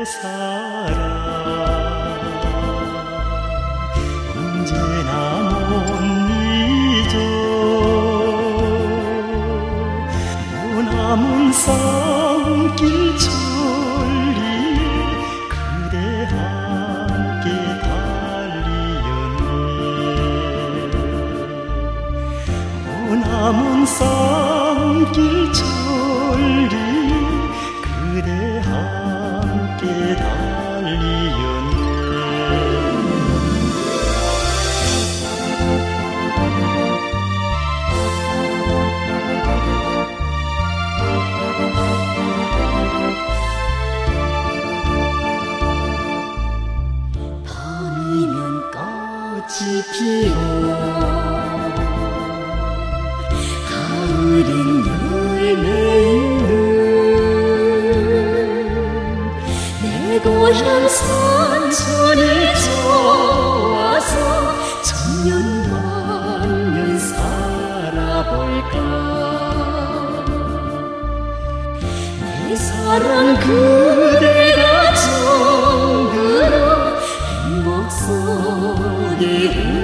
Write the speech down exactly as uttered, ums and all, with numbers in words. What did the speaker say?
사랑 언제나 못 잊어 머나먼 산길 천리에 그대 함께 달리었네 머나먼 산길 천리에 그대 함께 달리었네 밤이면 꽃이 피고 가을엔 열매 있는 내 고향 산천에 좋아서 천년 만년 살아볼까 내 사랑 그대가 정들어 행복 속에